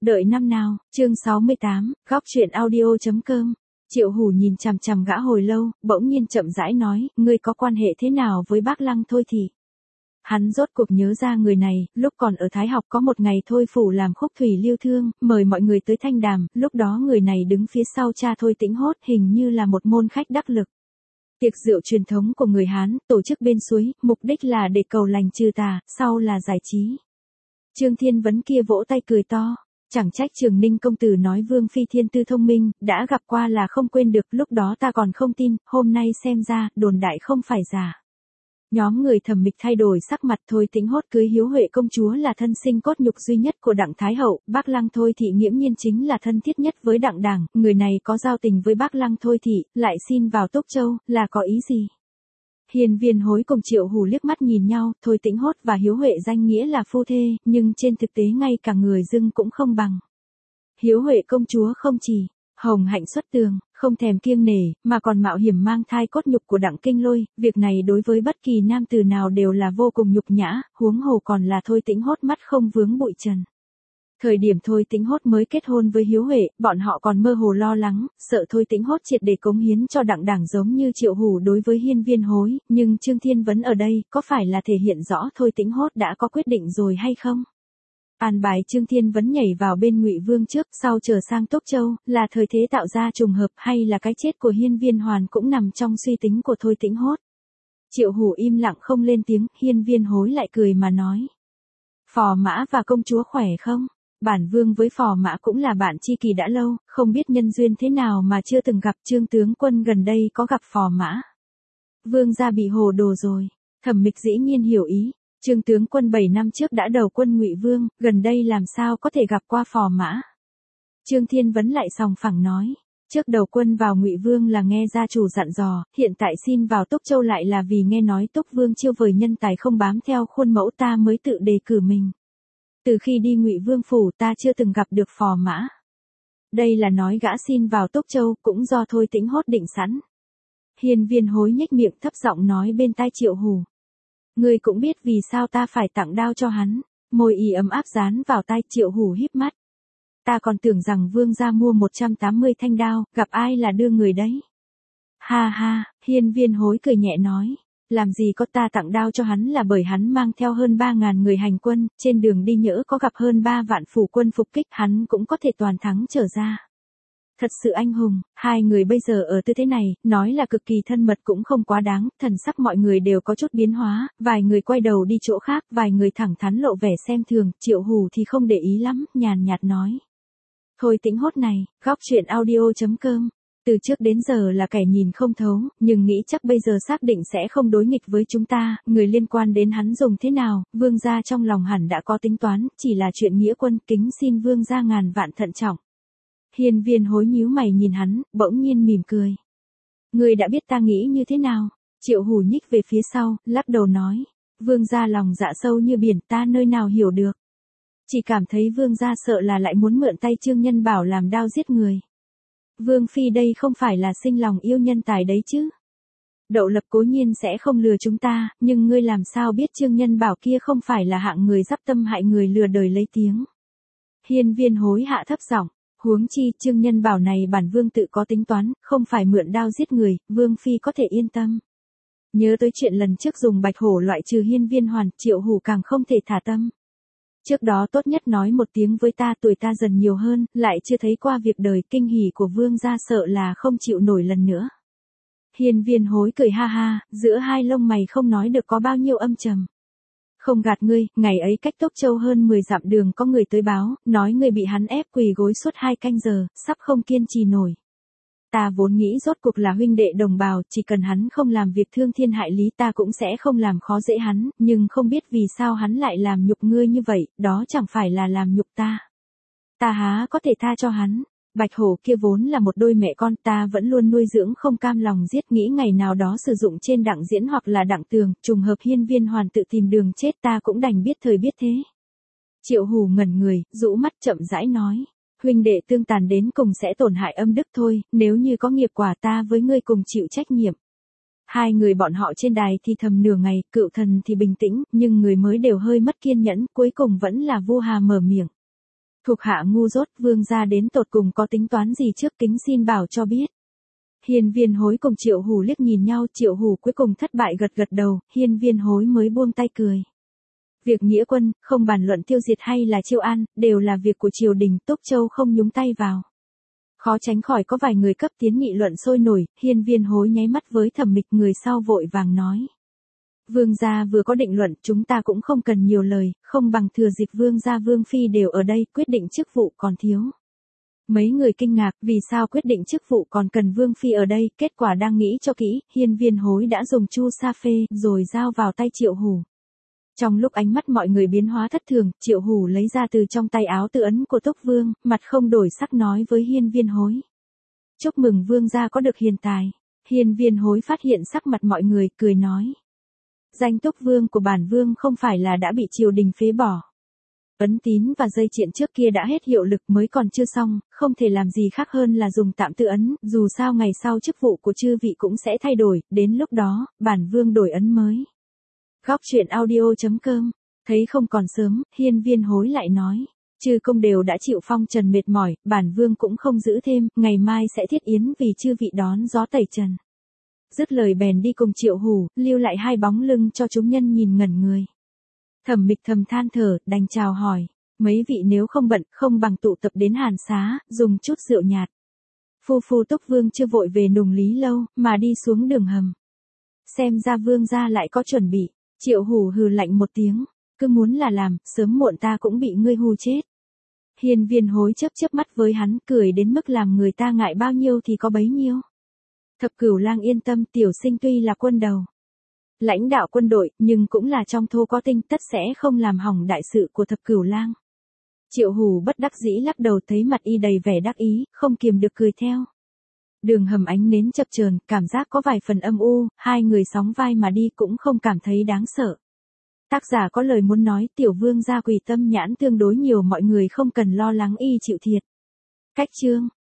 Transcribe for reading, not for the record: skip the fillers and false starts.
Đợi năm nào, chương 68, góc truyện audio.com. Triệu Hủ nhìn chằm chằm gã hồi lâu, bỗng nhiên chậm rãi nói, ngươi có quan hệ thế nào với bác Lăng Thôi Thị? Hắn rốt cuộc nhớ ra người này, lúc còn ở Thái học có một ngày Thôi Phủ làm khúc thủy lưu thương, mời mọi người tới thanh đàm, lúc đó người này đứng phía sau cha Thôi Tĩnh Hót hình như là một môn khách đắc lực. Tiệc rượu truyền thống của người Hán, tổ chức bên suối, mục đích là để cầu lành trừ tà, sau là giải trí. Trương Thiên Vấn kia vỗ tay cười to. Chẳng trách Trường Ninh công tử nói Vương Phi thiên tư thông minh, đã gặp qua là không quên được, lúc đó ta còn không tin, hôm nay xem ra, đồn đại không phải giả. Nhóm người thẩm mịch thay đổi sắc mặt. Thôi Tĩnh Hót cưới Hiếu Huệ công chúa là thân sinh cốt nhục duy nhất của Đặng Thái Hậu, bác Lăng Thôi Thị nghiễm nhiên chính là thân thiết nhất với Đặng Đảng, người này có giao tình với bác Lăng Thôi Thị, lại xin vào Túc Châu, là có ý gì? Hiền Viên Hối cùng Triệu Hủ liếc mắt nhìn nhau, Thôi Tĩnh Hót và Hiếu Huệ danh nghĩa là phu thê, nhưng trên thực tế ngay cả người dưng cũng không bằng. Hiếu Huệ công chúa không chỉ hồng hạnh xuất tường, không thèm kiêng nể, mà còn mạo hiểm mang thai cốt nhục của Đặng Kinh Lôi, việc này đối với bất kỳ nam tử nào đều là vô cùng nhục nhã, huống hồ còn là Thôi Tĩnh Hót mắt không vướng bụi trần. Thời điểm Thôi Tĩnh Hót mới kết hôn với Hiếu Huệ, bọn họ còn mơ hồ lo lắng, sợ Thôi Tĩnh Hót triệt để cống hiến cho Đặng Đảng giống như Triệu Hủ đối với Hiên Viên Hối, nhưng Trương Thiên Vấn ở đây, có phải là thể hiện rõ Thôi Tĩnh Hót đã có quyết định rồi hay không? An bài Trương Thiên Vấn nhảy vào bên Ngụy Vương trước, sau trở sang Túc Châu, là thời thế tạo ra trùng hợp hay là cái chết của Hiên Viên Hoàn cũng nằm trong suy tính của Thôi Tĩnh Hót. Triệu Hủ im lặng không lên tiếng, Hiên Viên Hối lại cười mà nói. Phò Mã và công chúa khỏe không? Bản vương với Phò Mã cũng là bạn tri kỷ đã lâu, không biết nhân duyên thế nào mà chưa từng gặp. Trương tướng quân gần đây có gặp Phò Mã. Vương gia bị hồ đồ rồi. Thẩm Mịch dĩ nhiên hiểu ý. Trương tướng quân 7 năm trước đã đầu quân Ngụy Vương, gần đây làm sao có thể gặp qua Phò Mã. Trương Thiên Vấn lại sòng phẳng nói. Trước đầu quân vào Ngụy Vương là nghe gia chủ dặn dò, hiện tại xin vào Túc Châu lại là vì nghe nói Túc Vương chiêu vời nhân tài không bám theo khuôn mẫu ta mới tự đề cử mình. Từ khi đi Ngụy Vương phủ ta chưa từng gặp được Phò Mã. Đây là nói gã xin vào Túc Châu cũng do Thôi Tĩnh Hót định sẵn. Hiên Viên Hối nhếch miệng thấp giọng nói bên tai Triệu Hủ. Ngươi cũng biết vì sao ta phải tặng đao cho hắn. Môi y ấm áp dán vào tai. Triệu Hủ híp mắt. Ta còn tưởng rằng vương gia mua 180 thanh đao, gặp ai là đưa người đấy. Ha ha, Hiên Viên Hối cười nhẹ nói. Làm gì có, ta tặng đao cho hắn là bởi hắn mang theo hơn 3.000 người hành quân, trên đường đi nhỡ có gặp hơn 3 vạn phủ quân phục kích hắn cũng có thể toàn thắng trở ra. Thật sự anh hùng, hai người bây giờ ở tư thế này, nói là cực kỳ thân mật cũng không quá đáng, thần sắc mọi người đều có chút biến hóa, vài người quay đầu đi chỗ khác, vài người thẳng thắn lộ vẻ xem thường, Triệu Hủ thì không để ý lắm, nhàn nhạt nói. Thôi Tĩnh Hót này, góc truyện audio.com. Từ trước đến giờ là kẻ nhìn không thấu, nhưng nghĩ chắc bây giờ xác định sẽ không đối nghịch với chúng ta, người liên quan đến hắn dùng thế nào, vương gia trong lòng hẳn đã có tính toán, chỉ là chuyện nghĩa quân, kính xin vương gia ngàn vạn thận trọng. Hiên Viên Hối nhíu mày nhìn hắn, bỗng nhiên mỉm cười. Người đã biết ta nghĩ như thế nào? Triệu Hủ nhích về phía sau, lắc đầu nói. Vương gia lòng dạ sâu như biển, ta nơi nào hiểu được. Chỉ cảm thấy vương gia sợ là lại muốn mượn tay Trương Nhân Bảo làm đao giết người. Vương Phi đây không phải là sinh lòng yêu nhân tài đấy chứ. Đậu Lập cố nhiên sẽ không lừa chúng ta, nhưng ngươi làm sao biết Trương Nhân Bảo kia không phải là hạng người dắp tâm hại người lừa đời lấy tiếng. Hiên Viên Hối hạ thấp giọng. Huống chi, Trương Nhân Bảo này bản vương tự có tính toán, không phải mượn đao giết người, Vương Phi có thể yên tâm. Nhớ tới chuyện lần trước dùng bạch hổ loại trừ Hiên Viên Hoàn, Triệu Hủ càng không thể thả tâm. Trước đó tốt nhất nói một tiếng với ta, tuổi ta dần nhiều hơn, lại chưa thấy qua việc đời, kinh hỉ của vương gia sợ là không chịu nổi lần nữa. Hiên Viên Hối cười ha ha, giữa hai lông mày không nói được có bao nhiêu âm trầm. Không gạt ngươi, ngày ấy cách Túc Châu hơn 10 dặm đường có người tới báo, nói ngươi bị hắn ép quỳ gối suốt 2 canh giờ, sắp không kiên trì nổi. Ta vốn nghĩ rốt cuộc là huynh đệ đồng bào, chỉ cần hắn không làm việc thương thiên hại lý ta cũng sẽ không làm khó dễ hắn, nhưng không biết vì sao hắn lại làm nhục ngươi như vậy, đó chẳng phải là làm nhục ta. Ta há có thể tha cho hắn. Bạch hổ kia vốn là một đôi mẹ con, ta vẫn luôn nuôi dưỡng không cam lòng giết, nghĩ ngày nào đó sử dụng trên Đặng Diễn hoặc là Đặng Tường, trùng hợp Hiên Viên Hoàn tự tìm đường chết, ta cũng đành biết thời biết thế. Triệu Hủ ngẩn người, rũ mắt chậm rãi nói. Huynh đệ tương tàn đến cùng sẽ tổn hại âm đức thôi, nếu như có nghiệp quả ta với ngươi cùng chịu trách nhiệm. Hai người bọn họ trên đài thì thầm nửa ngày, Cựu Thần thì bình tĩnh, nhưng người mới đều hơi mất kiên nhẫn, cuối cùng vẫn là Vu Hà mở miệng. Thuộc hạ ngu dốt, vương gia đến tột cùng có tính toán gì trước, kính xin bảo cho biết. Hiên Viên Hối cùng Triệu Hủ liếc nhìn nhau, Triệu Hủ cuối cùng thất bại gật gật đầu, Hiên Viên Hối mới buông tay cười. Việc nghĩa quân, không bàn luận tiêu diệt hay là chiêu an, đều là việc của triều đình, Túc Châu không nhúng tay vào. Khó tránh khỏi có vài người cấp tiến nghị luận sôi nổi, Hiên Viên Hối nháy mắt với Thẩm Mịch, người sau vội vàng nói. Vương gia vừa có định luận, chúng ta cũng không cần nhiều lời, không bằng thừa dịp vương gia vương phi đều ở đây, quyết định chức vụ còn thiếu. Mấy người kinh ngạc, vì sao quyết định chức vụ còn cần vương phi ở đây, kết quả đang nghĩ cho kỹ, Hiên Viên Hối đã dùng chu sa phê, rồi giao vào tay Triệu Hủ. Trong lúc ánh mắt mọi người biến hóa thất thường, Triệu Hủ lấy ra từ trong tay áo tự ấn của Túc Vương, mặt không đổi sắc nói với Hiên Viên Hối. Chúc mừng vương gia có được hiền tài. Hiên Viên Hối phát hiện sắc mặt mọi người, cười nói. Danh Túc Vương của bản vương không phải là đã bị triều đình phế bỏ. Ấn tín và dây triện trước kia đã hết hiệu lực mới còn chưa xong, không thể làm gì khác hơn là dùng tạm tự ấn, dù sao ngày sau chức vụ của chư vị cũng sẽ thay đổi, đến lúc đó, bản vương đổi ấn mới. Góc truyện audio.com, thấy không còn sớm, Hiên Viên Hối lại nói. Chư công đều đã chịu phong trần mệt mỏi, bản vương cũng không giữ thêm, ngày mai sẽ thiết yến vì chư vị đón gió tẩy trần. Dứt lời bèn đi cùng Triệu Hủ, lưu lại hai bóng lưng cho chúng nhân nhìn ngẩn người. Thẩm Mịch thầm than thở, đành chào hỏi, mấy vị nếu không bận, không bằng tụ tập đến Hàn Xá, dùng chút rượu nhạt. Phu Túc Vương chưa vội về Nùng Lý lâu, mà đi xuống đường hầm. Xem ra vương gia lại có chuẩn bị, Triệu Hủ hừ lạnh một tiếng, cứ muốn là làm, sớm muộn ta cũng bị ngươi hù chết. Hiên Viên Hối chớp mắt với hắn, cười đến mức làm người ta ngại bao nhiêu thì có bấy nhiêu. Thập Cửu Lang yên tâm, tiểu sinh tuy là quân đầu, lãnh đạo quân đội, nhưng cũng là trong thô có tinh, tất sẽ không làm hỏng đại sự của Thập Cửu Lang. Triệu Hủ bất đắc dĩ lắc đầu, thấy mặt y đầy vẻ đắc ý, không kiềm được cười theo. Đường hầm ánh nến chập chờn, cảm giác có vài phần âm u, hai người sóng vai mà đi cũng không cảm thấy đáng sợ. Tác giả có lời muốn nói, tiểu vương gia quỳ tâm nhãn tương đối nhiều, mọi người không cần lo lắng y chịu thiệt. Cách chương